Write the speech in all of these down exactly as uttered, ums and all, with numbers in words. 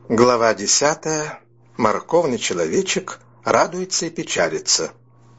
Глава десятая. Морковный человечек радуется и печалится.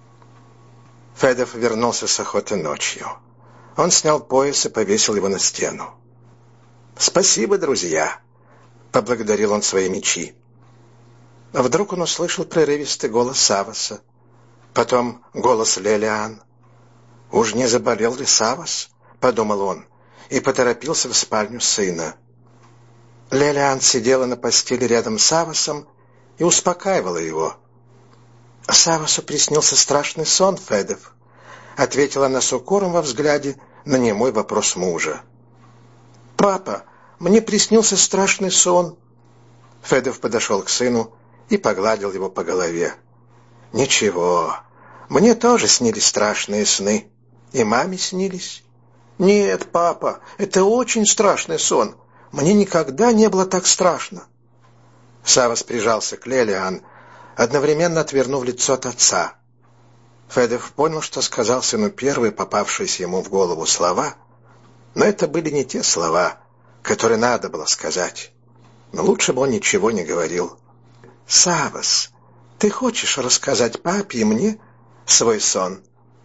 Федов вернулся с охоты ночью. Он снял пояс и повесил его на стену. «Спасибо, друзья!» — поблагодарил он свои мечи. А вдруг он услышал прерывистый голос Савваса, потом голос Лелиан. «Уж не заболел ли Саввас?» — подумал он, и поторопился в спальню сына. Лелиан сидела на постели рядом с Саввасом и успокаивала его. «Саввасу приснился страшный сон, Федов», — ответила она с укором во взгляде на немой вопрос мужа. «Папа, мне приснился страшный сон». Федов подошел к сыну и погладил его по голове. «Ничего, мне тоже снились страшные сны. И маме снились». «Нет, папа, это очень страшный сон. Мне никогда не было так страшно». Саввас прижался к Лелиан, одновременно отвернув лицо от отца. Федов понял, что сказал сыну первые попавшиеся ему в голову слова, но это были не те слова, которые надо было сказать. Но лучше бы он ничего не говорил. «Саввас, ты хочешь рассказать папе и мне свой сон?»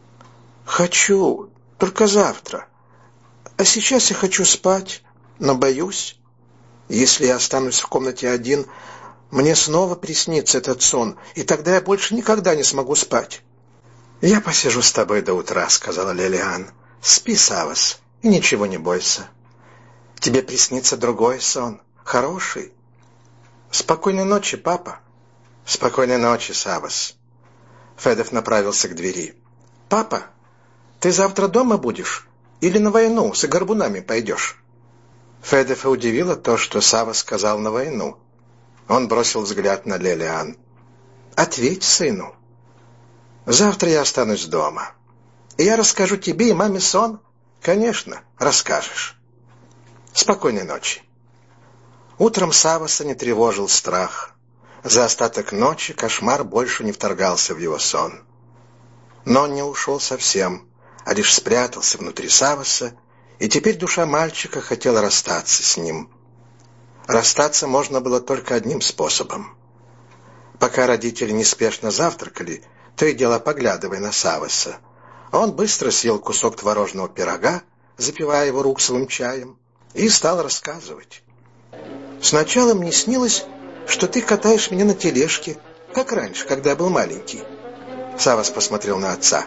«Хочу, только завтра. А сейчас я хочу спать, но боюсь. Если я останусь в комнате один, мне снова приснится этот сон, и тогда я больше никогда не смогу спать». «Я посижу с тобой до утра», — сказала Лелиан. «Спи, Саввас, и ничего не бойся. Тебе приснится другой сон, хороший». «Спокойной ночи, папа». «Спокойной ночи, Саввас». Федов направился к двери. «Папа, ты завтра дома будешь или на войну с горбунами пойдешь?» Федова удивило то, что Саввас сказал «на войну». Он бросил взгляд на Лелиан. «Ответь сыну». «Завтра я останусь дома. И я расскажу тебе и маме сон?» «Конечно, расскажешь». «Спокойной ночи». Утром Савваса не тревожил страх. За остаток ночи кошмар больше не вторгался в его сон. Но он не ушел совсем, а лишь спрятался внутри Савваса, и теперь душа мальчика хотела расстаться с ним. Расстаться можно было только одним способом. Пока родители неспешно завтракали, то и дело поглядывая на Савваса, он быстро съел кусок творожного пирога, запивая его руксовым чаем, и стал рассказывать. «Сначала мне снилось, что ты катаешь меня на тележке, как раньше, когда я был маленький». Саввас посмотрел на отца.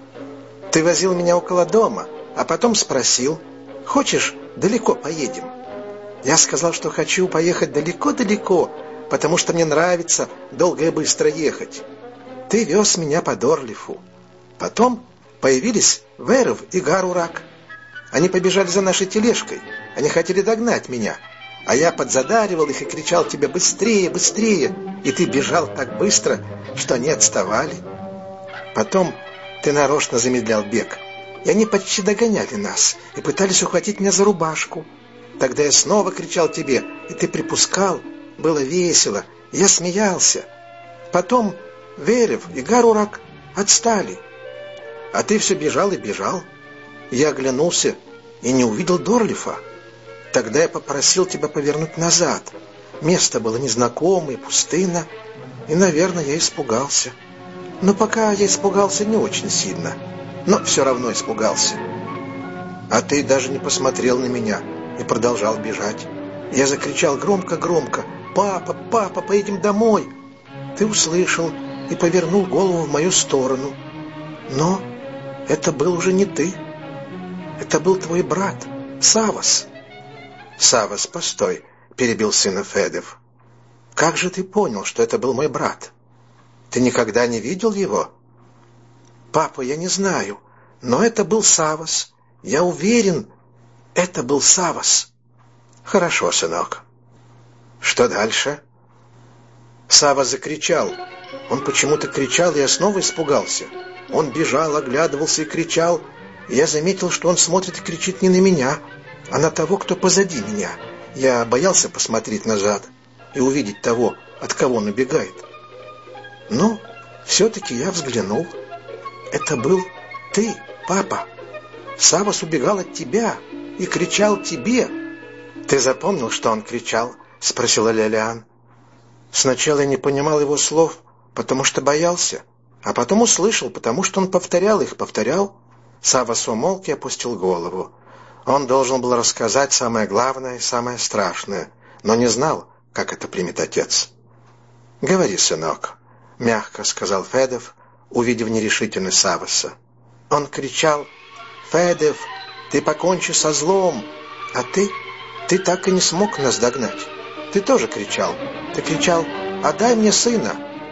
«Ты возил меня около дома, а потом спросил, хочешь, далеко поедем?» Я сказал, что хочу поехать далеко-далеко, потому что мне нравится долго и быстро ехать. Ты вез меня по Дорлифу. Потом появились Веров и Гарурак. Они побежали за нашей тележкой. Они хотели догнать меня. А я подзадаривал их и кричал тебе «быстрее, быстрее!» И ты бежал так быстро, что они отставали. Потом ты нарочно замедлял бег. И они почти догоняли нас и пытались ухватить меня за рубашку. Тогда я снова кричал тебе, и ты припускал. Было весело, я смеялся. Потом Верев и Гарурак отстали. А ты все бежал и бежал. Я оглянулся и не увидел Дорлифа. Тогда я попросил тебя повернуть назад. Место было незнакомое, пустынно, и, наверное, я испугался. Но пока я испугался не очень сильно, но все равно испугался. А ты даже не посмотрел на меня и продолжал бежать. Я закричал громко-громко: «Папа, папа, поедем домой!» Ты услышал и повернул голову в мою сторону. Но это был уже не ты. Это был твой брат, Саввас. «Саввас, постой», — перебил сына Федов. «Как же ты понял, что это был мой брат? Ты никогда не видел его?» «Папа, я не знаю, но это был Саввас. Я уверен, это был Саввас». «Хорошо, сынок. Что дальше?» Саввас закричал. Он почему-то кричал, и я снова испугался. Он бежал, оглядывался и кричал. И я заметил, что он смотрит и кричит не на меня, а на того, кто позади меня. Я боялся посмотреть назад и увидеть того, от кого он убегает. Но все-таки я взглянул. Это был ты, папа. Саввас убегал от тебя и кричал тебе. Ты запомнил, что он кричал? — спросила Лилиан. «Сначала я не понимал его слов, потому что боялся, а потом услышал, потому что он повторял их, повторял». Саввас умолк и опустил голову. Он должен был рассказать самое главное и самое страшное, но не знал, как это примет отец. «Говори, сынок», — мягко сказал Федов, увидев нерешительность Савваса. Он кричал: «Федов, ты покончи со злом!» А ты, ты так и не смог нас догнать. Ты тоже кричал. Ты кричал: «Отдай мне сына!»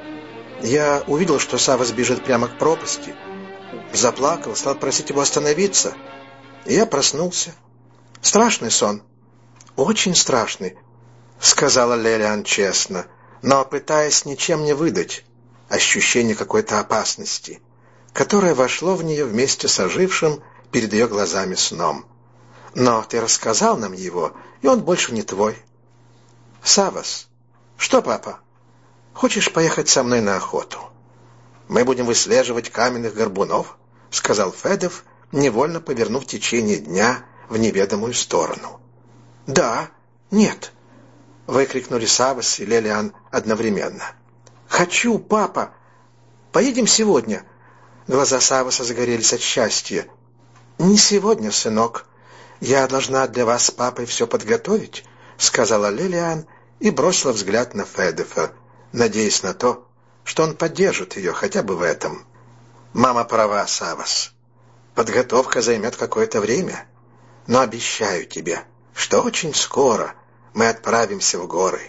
Я увидел, что Саввас бежит прямо к пропасти. Заплакал, стал просить его остановиться. И я проснулся. Страшный сон. Очень страшный, сказала Лилиан честно, но пытаясь ничем не выдать ощущение какой-то опасности, которое вошло в нее вместе с ожившим перед ее глазами сном. Но ты рассказал нам его, и он больше не твой. Саввас. Что, папа? Хочешь поехать со мной на охоту? Мы будем выслеживать каменных горбунов, сказал Федов, невольно повернув течение дня в неведомую сторону. Да, нет, выкрикнули Саввас и Лилиан одновременно. Хочу, папа. Поедем сегодня. Глаза Савваса загорелись от счастья. Не сегодня, сынок. Я должна для вас с папой все подготовить, сказала Лилиан и бросила взгляд на Федова, надеясь на то, что он поддержит ее хотя бы в этом. Мама права, Саввас. Подготовка займет какое-то время, но обещаю тебе, что очень скоро мы отправимся в горы.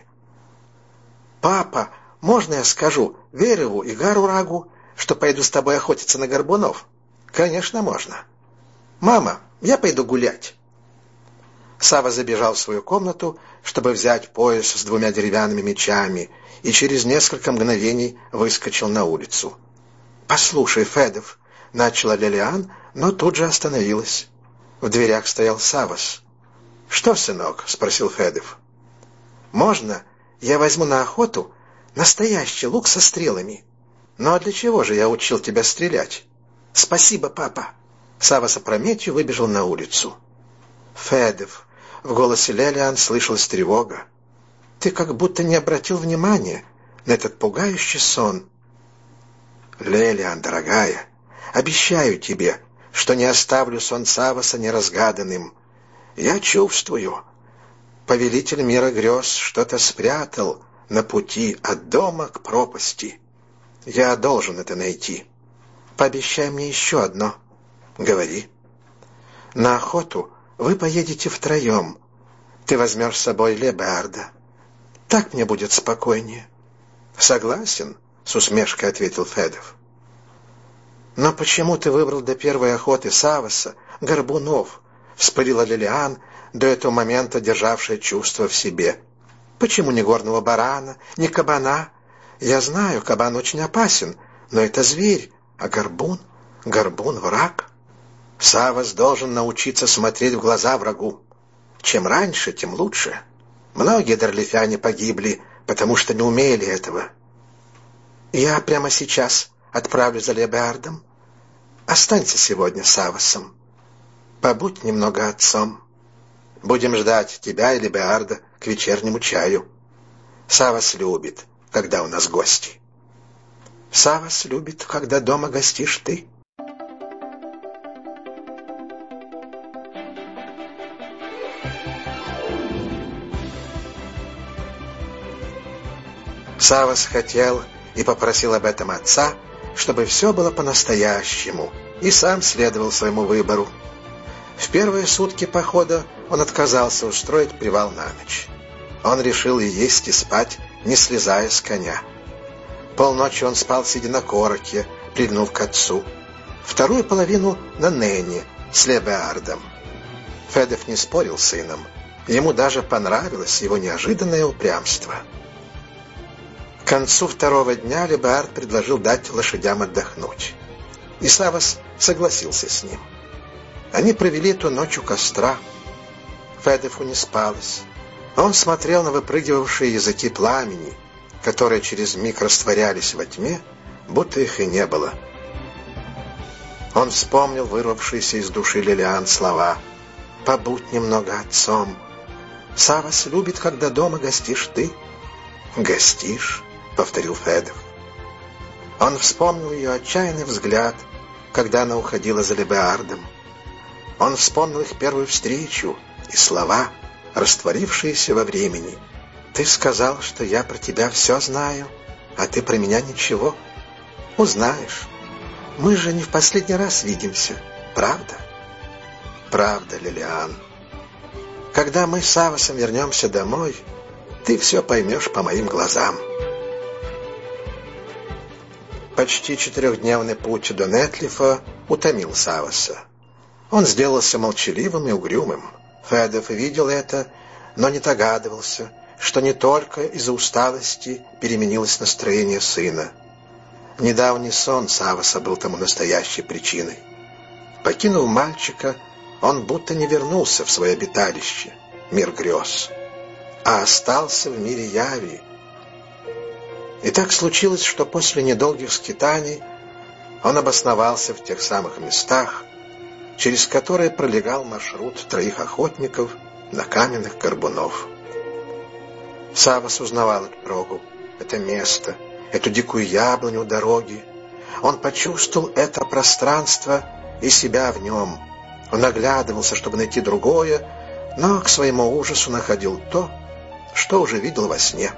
Папа, можно я скажу Вереву и Гарурагу, что пойду с тобой охотиться на горбунов? Конечно, можно. Мама, я пойду гулять. Савва забежал в свою комнату, чтобы взять пояс с двумя деревянными мечами, и через несколько мгновений выскочил на улицу. «Послушай, Федов», — начала Лилиан, но тут же остановилась. В дверях стоял Саввас. «Что, сынок?» — спросил Федов. «Можно я возьму на охоту настоящий лук со стрелами? Ну а для чего же я учил тебя стрелять?» «Спасибо, папа». Саввас опрометью выбежал на улицу. «Федов», — в голосе Лилиан слышалась тревога, — «ты как будто не обратил внимания на этот пугающий сон». «Лилиан, дорогая, обещаю тебе, что не оставлю сон Савваса неразгаданным. Я чувствую, повелитель мира грез что-то спрятал на пути от дома к пропасти. Я должен это найти. Пообещай мне еще одно». «Говори». «На охоту вы поедете втроем. Ты возьмешь с собой Лебеарда. Так мне будет спокойнее». «Согласен», — с усмешкой ответил Федов. «Но почему ты выбрал для первой охоты Савваса горбунов?» — вспылила Лилиан, до этого момента державшая чувство в себе. «Почему не горного барана, не кабана? Я знаю, кабан очень опасен, но это зверь, а горбун? Горбун — враг. Саввас должен научиться смотреть в глаза врагу. Чем раньше, тем лучше. Многие дорлифяне погибли, потому что не умели этого. Я прямо сейчас отправлюсь за Лебеардом. Останься сегодня с Саввасом. Побудь немного отцом. Будем ждать тебя и Лебеарда к вечернему чаю. Саввас любит, когда у нас гости». «Саввас любит, когда дома гостишь ты». Саввас хотел и попросил об этом отца, чтобы все было по-настоящему, и сам следовал своему выбору. В первые сутки похода он отказался устроить привал на ночь. Он решил и есть, и спать, не слезая с коня. Полночи он спал, сидя на короке, пригнув к отцу. Вторую половину на Нене с Лебеардом. Федов не спорил с сыном. Ему даже понравилось его неожиданное упрямство. К концу второго дня Лебеард предложил дать лошадям отдохнуть. И Саввас согласился с ним. Они провели эту ночь у костра. Федову не спалось. Он смотрел на выпрыгивавшие языки пламени, которые через миг растворялись во тьме, будто их и не было. Он вспомнил вырвавшиеся из души Лилиан слова: «Побудь немного отцом». Савас любит, когда дома гостишь ты». «Гостишь?» — повторил Федов. Он вспомнил ее отчаянный взгляд, когда она уходила за Лебеардом. Он вспомнил их первую встречу и слова, растворившиеся во времени. «Ты сказал, что я про тебя все знаю, а ты про меня ничего. Узнаешь. Мы же не в последний раз видимся, правда?» «Правда, Лилиан. Когда мы с Савасом вернемся домой, ты все поймешь по моим глазам». Почти четырехдневный путь до Нетлифа утомил Саваса. Он сделался молчаливым и угрюмым. Федов видел это, но не догадывался, что не только из-за усталости переменилось настроение сына. Недавний сон Саваса был тому настоящей причиной. Покинув мальчика, он будто не вернулся в свое обиталище, мир грез, а остался в мире яви. И так случилось, что после недолгих скитаний он обосновался в тех самых местах, через которые пролегал маршрут троих охотников на каменных горбунов. Савас узнавал эту дорогу, это место, эту дикую яблоню у дороги. Он почувствовал это пространство и себя в нем. Он оглядывался, чтобы найти другое, но к своему ужасу находил то, что уже видел во сне.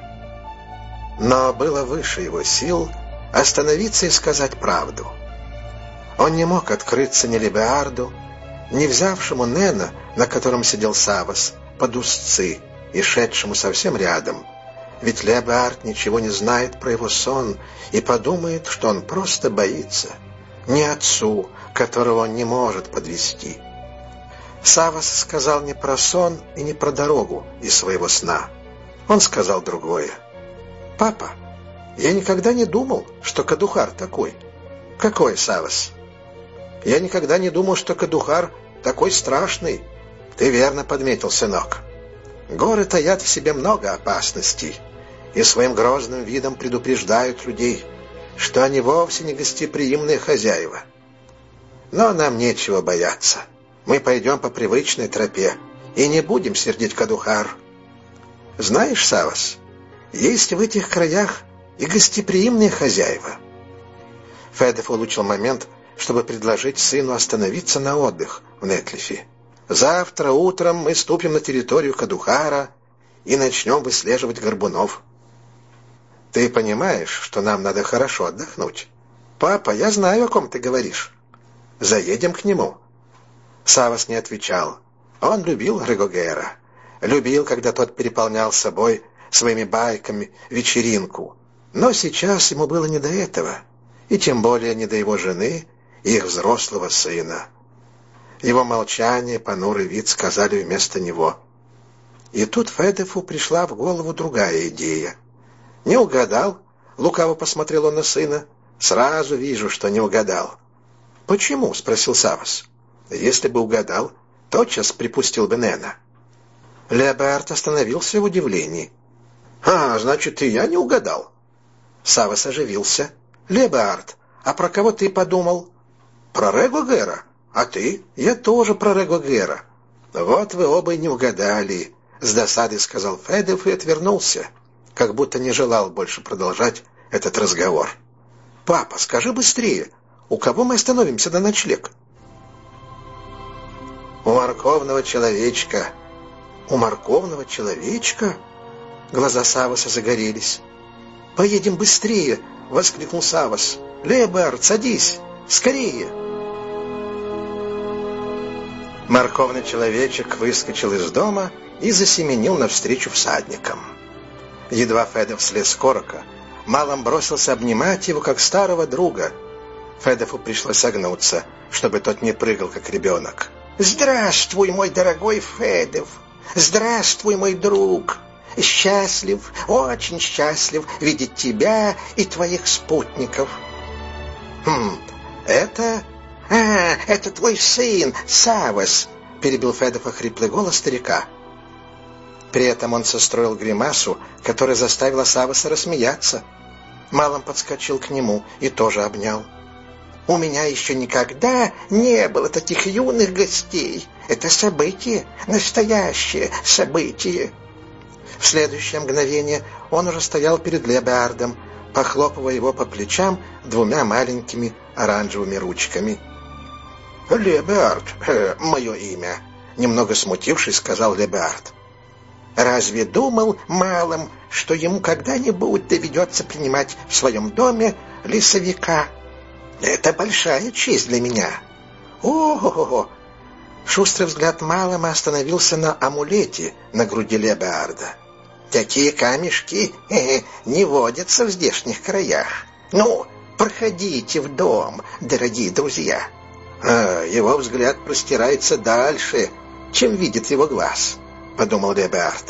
Но было выше его сил остановиться и сказать правду. Он не мог открыться ни Лебеарду, ни взявшему Нена, на котором сидел Савас, под узцы, и шедшему совсем рядом, ведь Лебеард ничего не знает про его сон и подумает, что он просто боится, ни отцу, которого он не может подвести. Савас сказал не про сон и не про дорогу из своего сна. Он сказал другое. «Папа, я никогда не думал, что Кадухар такой». «Какой, Савас?» «Я никогда не думал, что Кадухар такой страшный». «Ты верно подметил, сынок. Горы таят в себе много опасностей и своим грозным видом предупреждают людей, что они вовсе не гостеприимные хозяева. Но нам нечего бояться. Мы пойдем по привычной тропе и не будем сердить Кадухар. Знаешь, Савас, есть в этих краях и гостеприимные хозяева». Федов улучил момент, чтобы предложить сыну остановиться на отдых в Нетлифе. «Завтра утром мы ступим на территорию Кадухара и начнем выслеживать горбунов. Ты понимаешь, что нам надо хорошо отдохнуть?» «Папа, я знаю, о ком ты говоришь. Заедем к нему». Савас не отвечал. Он любил Регогера. Любил, когда тот переполнял собой своими байками вечеринку. Но сейчас ему было не до этого, и тем более не до его жены и их взрослого сына. Его молчание, понурый вид сказали вместо него. И тут Федефу пришла в голову другая идея. «Не угадал?» — лукаво посмотрел он на сына. «Сразу вижу, что не угадал». «Почему?» — спросил Савас. «Если бы угадал, тотчас припустил бы Нена». Лебеард остановился в удивлении. «А, значит, и я не угадал?» Савас оживился. «Лебеард, а про кого ты подумал?» «Про Регогера. А ты?» «Я тоже про Регогера». «Вот вы оба и не угадали», — с досадой сказал Федев и отвернулся, как будто не желал больше продолжать этот разговор. «Папа, скажи быстрее, у кого мы остановимся на ночлег?» «У морковного человечка». «У морковного человечка?» Глаза Саваса загорелись. «Поедем быстрее!» — воскликнул Савас. «Лебеард, садись! Скорее!» Морковный человечек выскочил из дома и засеменил навстречу всадникам. Едва Федов слез с корока, Малом бросился обнимать его, как старого друга. Федову пришлось согнуться, чтобы тот не прыгал, как ребенок. «Здравствуй, мой дорогой Федов! Здравствуй, мой друг! Счастлив, очень счастлив видеть тебя и твоих спутников!» «Хм, это... А, это твой сын, Савас!» — перебил Федова хриплый голос старика. При этом он состроил гримасу, которая заставила Саваса рассмеяться. Малом подскочил к нему и тоже обнял. У меня еще никогда не было таких юных гостей. Это событие, настоящее событие». В следующее мгновение он уже стоял перед Лебеардом, похлопывая его по плечам двумя маленькими оранжевыми ручками. «Лебеард, э, мое имя», — немного смутившись, сказал Лебеард. «Разве думал малым, что ему когда-нибудь доведется принимать в своем доме лесовика? Это большая честь для меня». «О-о-о!» Шустрый взгляд малыма остановился на амулете на груди Лебеарда. «Такие камешки э, не водятся в здешних краях. Ну, проходите в дом, дорогие друзья». А, «Его взгляд простирается дальше, чем видит его глаз», — подумал Лебеард.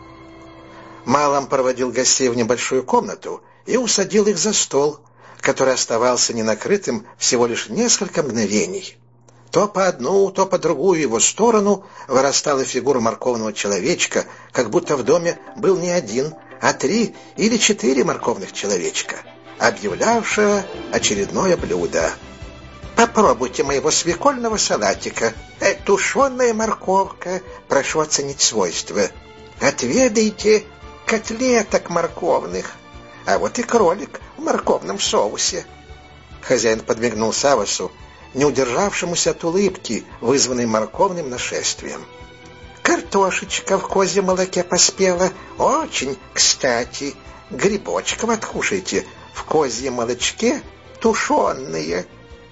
Малым проводил гостей в небольшую комнату и усадил их за стол, который оставался ненакрытым всего лишь несколько мгновений. То по одну, то по другую его сторону вырастала фигура морковного человечка, как будто в доме был не один, а три или четыре морковных человечка, объявлявшего очередное блюдо. «Попробуйте моего свекольного салатика. Э, тушеная морковка, прошу оценить свойства. Отведайте котлеток морковных. А вот и кролик в морковном соусе». Хозяин подмигнул Саввасу, не удержавшемуся от улыбки, вызванной морковным нашествием. «Картошечка в козьем молоке поспела. Очень кстати. Грибочков откушайте. В козьем молочке тушеные».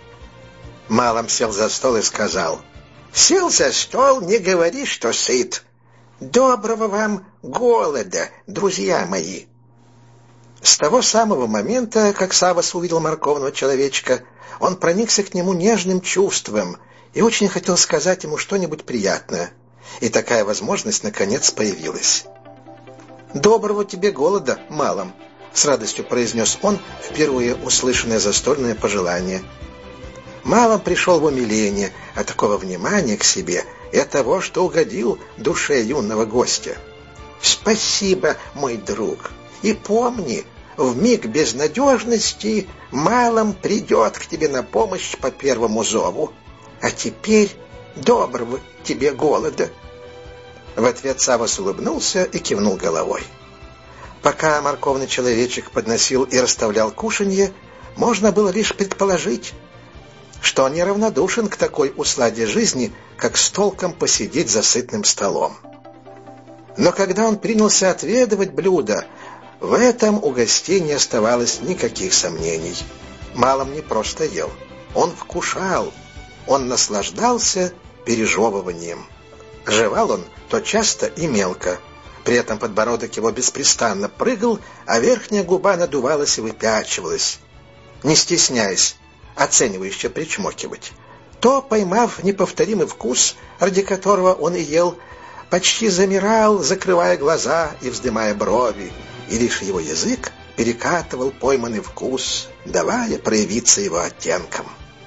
Малым сел за стол и сказал: «Сел за стол, не говори, что сыт. Доброго вам голода, друзья мои». С того самого момента, как Саввас увидел морковного человечка, он проникся к нему нежным чувством и очень хотел сказать ему что-нибудь приятное. И такая возможность наконец появилась. «Доброго тебе голода, малым», — с радостью произнес он впервые услышанное застольное пожелание. Малым пришел в умиление от такого внимания к себе и от того, что угодил душе юного гостя. «Спасибо, мой друг, и помни, в миг безнадежности малым придет к тебе на помощь по первому зову. А теперь доброго тебе голода». В ответ Саввас улыбнулся и кивнул головой. Пока морковный человечек подносил и расставлял кушанье, можно было лишь предположить, что он неравнодушен к такой усладе жизни, как с толком посидеть за сытным столом. Но когда он принялся отведывать блюдо, в этом у гостей не оставалось никаких сомнений. Малым не просто ел, он вкушал, он наслаждался пережевыванием. Жевал он то часто и мелко, при этом подбородок его беспрестанно прыгал, а верхняя губа надувалась и выпячивалась, не стесняясь оценивающе причмокивать. То, поймав неповторимый вкус, ради которого он и ел, почти замирал, закрывая глаза и вздымая брови, и лишь его язык перекатывал пойманный вкус, давая проявиться его оттенкам.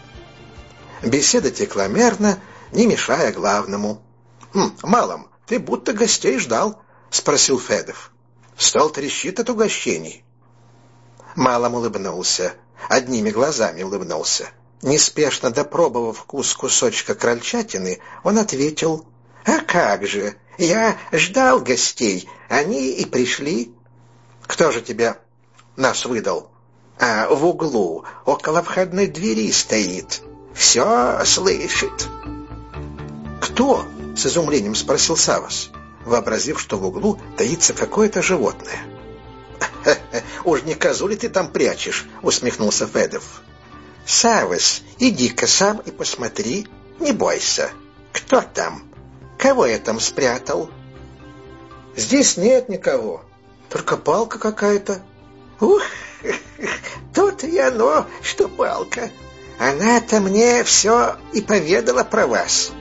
Беседа текла мерно, не мешая главному. «Хм, малым, ты будто гостей ждал?» — спросил Федов. «Стол трещит от угощений». Малым улыбнулся, одними глазами улыбнулся. Неспешно допробовав вкус кусочка крольчатины, он ответил: «А как же, я ждал гостей, они и пришли». «Кто же тебя нас выдал?» «А в углу, около входной двери стоит, все слышит». «Кто?» — с изумлением спросил Саввас, вообразив, что в углу таится какое-то животное. «Уж не козу ли ты там прячешь?» — усмехнулся Федов. «Саввас, иди-ка сам и посмотри, не бойся. Кто там? Кого я там спрятал?» «Здесь нет никого, только палка какая-то». «Ух, тут и оно, что палка. Она-то мне все и поведала про вас».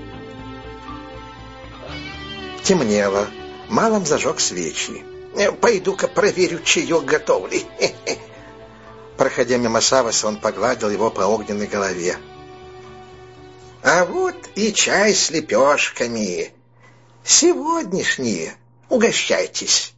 Темнело. Малым зажег свечи. «Пойду-ка проверю, чаек готов ли». Проходя мимо Савваса, он погладил его по огненной голове. «А вот и чай с лепешками. Сегодняшние. Угощайтесь».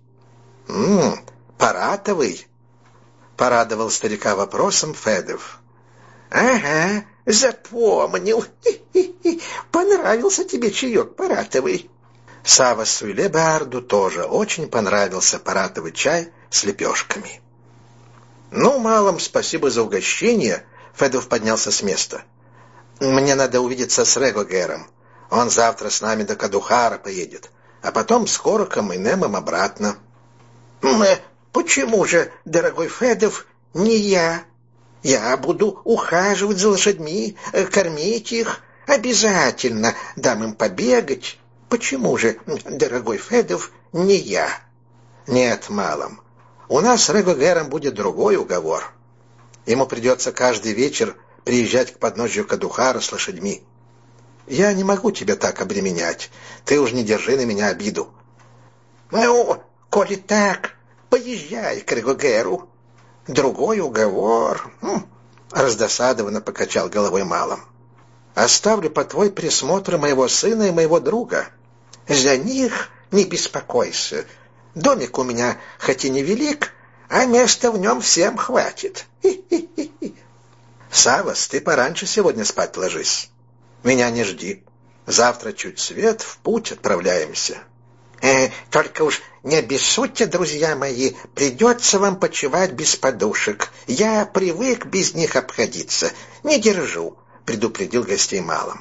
«М-м, паратовый», — порадовал старика вопросом Федов. Ага, запомнил. Хи-хи-хи. Понравился тебе чаек паратовый. Саввасу и Лебеарду тоже очень понравился паратовый чай с лепешками. «Ну, малым, спасибо за угощение», — Федов поднялся с места. «Мне надо увидеться с Регогером. Он завтра с нами до Кадухара поедет, а потом с Хороком и Немом обратно». «Почему же, дорогой Федов, не я? Я буду ухаживать за лошадьми, кормить их, обязательно дам им побегать. Почему же, дорогой Федов, не я?» «Нет, малым, у нас с Регогером будет другой уговор. Ему придется каждый вечер приезжать к подножью Кадухара с лошадьми. Я не могу тебя так обременять, ты уж не держи на меня обиду». «Ну, коли так, поезжай к Регогеру. Другой уговор...» хм, раздосадованно покачал головой малым. «Оставлю под твой присмотр моего сына и моего друга». «За них не беспокойся. Домик у меня хоть и невелик, а места в нем всем хватит. Хи-хи-хи. Саввас, ты пораньше сегодня спать ложись. Меня не жди. Завтра чуть свет, в путь отправляемся». Э, «Только уж не обессудьте, друзья мои, придется вам почивать без подушек. Я привык без них обходиться. Не держу», — предупредил гостей малым.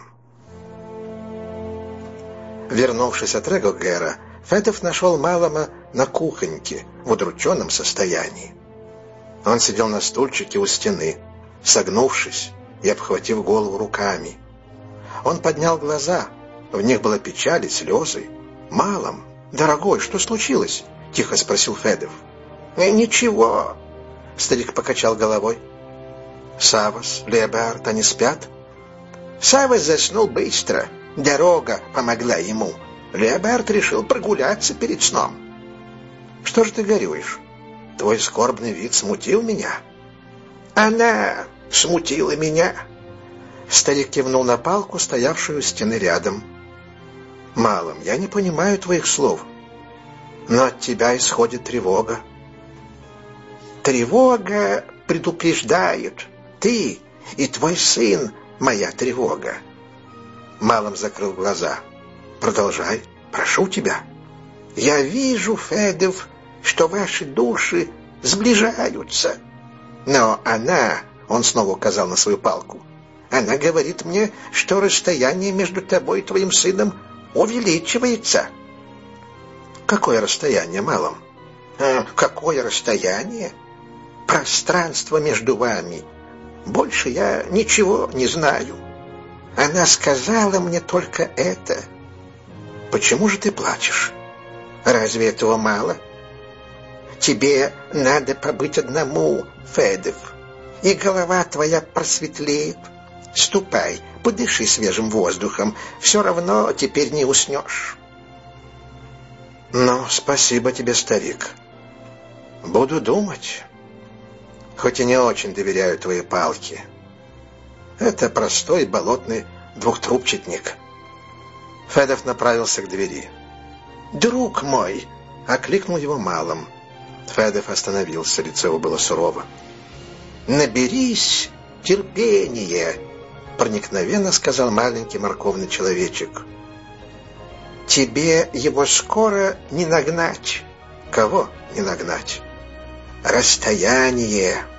Вернувшись от Регогера, Федов нашел малома на кухоньке в удрученном состоянии. Он сидел на стульчике у стены, согнувшись и обхватив голову руками. Он поднял глаза, в них была печаль и слезы. «Малом, дорогой, что случилось?» — тихо спросил Федов. «Э, «Ничего», — старик покачал головой. «Саввас, Лебеард, они спят?» «Саввас заснул быстро, дорога помогла ему. Лебеард решил прогуляться перед сном». «Что же ты горюешь? Твой скорбный вид смутил меня». «Она смутила меня». Старик кивнул на палку, стоявшую у стены рядом. «Малым, я не понимаю твоих слов, но от тебя исходит тревога». «Тревога предупреждает. Ты и твой сын — моя тревога». Малым закрыл глаза. «Продолжай, прошу тебя». «Я вижу, Федов, что ваши души сближаются. Но она, — он снова указал на свою палку, — она говорит мне, что расстояние между тобой и твоим сыном увеличивается». «Какое расстояние, малым?» А, «Какое расстояние? Пространство между вами. Больше я ничего не знаю. Она сказала мне только это». «Почему же ты плачешь?» «Разве этого мало? Тебе надо побыть одному, Федов, и голова твоя просветлеет. Ступай, подыши свежим воздухом, все равно теперь не уснешь». «Ну, спасибо тебе, старик. Буду думать, хоть и не очень доверяю твоей палке. Это простой болотный двухтрубчатник». Федов направился к двери. «Друг мой!» — окликнул его малым. Федов остановился, лицо его было сурово. «Наберись терпения!» — проникновенно сказал маленький морковный человечек. «Тебе его скоро не нагнать». «Кого не нагнать?» «Расстояние.